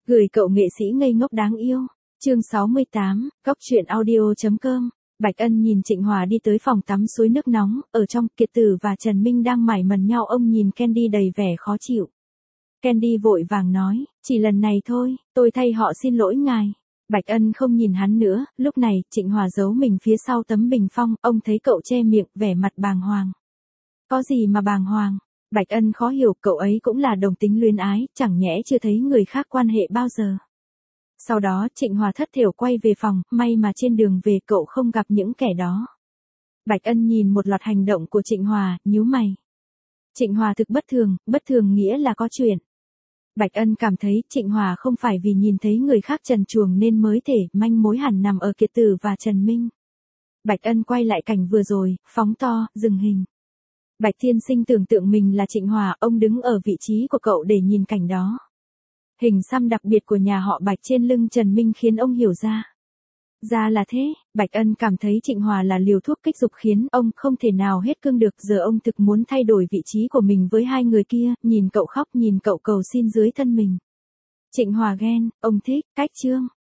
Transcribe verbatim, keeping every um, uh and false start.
Gửi cậu nghệ sĩ ngây ngốc đáng yêu. Chương sáu mươi tám, Góc truyện audio.com. Bạch Ân nhìn Trịnh Hòa đi tới phòng tắm suối nước nóng, ở trong Kiệt Tử và Trần Minh đang mải mần nhau, ông nhìn Candy đầy vẻ khó chịu. Candy vội vàng nói, chỉ lần này thôi, tôi thay họ xin lỗi ngài. Bạch Ân không nhìn hắn nữa, lúc này, Trịnh Hòa giấu mình phía sau tấm bình phong, ông thấy cậu che miệng, vẻ mặt bàng hoàng. Có gì mà bàng hoàng? Bạch Ân khó hiểu, cậu ấy cũng là đồng tính luyến ái, chẳng nhẽ chưa thấy người khác quan hệ bao giờ. Sau đó, Trịnh Hòa thất thểu quay về phòng, may mà trên đường về cậu không gặp những kẻ đó. Bạch Ân nhìn một loạt hành động của Trịnh Hòa, nhíu mày. Trịnh Hòa thực bất thường, bất thường nghĩa là có chuyện. Bạch Ân cảm thấy Trịnh Hòa không phải vì nhìn thấy người khác trần truồng nên mới thể, manh mối hẳn nằm ở Kiệt Tử và Trần Minh. Bạch Ân quay lại cảnh vừa rồi, phóng to, dừng hình. Bạch Thiên Sinh tưởng tượng mình là Trịnh Hòa, ông đứng ở vị trí của cậu để nhìn cảnh đó. Hình xăm đặc biệt của nhà họ Bạch trên lưng Trần Minh khiến ông hiểu ra. Ra là thế, Bạch Ân cảm thấy Trịnh Hòa là liều thuốc kích dục khiến ông không thể nào hết cương được, giờ ông thực muốn thay đổi vị trí của mình với hai người kia, nhìn cậu khóc, nhìn cậu cầu xin dưới thân mình. Trịnh Hòa ghen, ông thích, cách chương.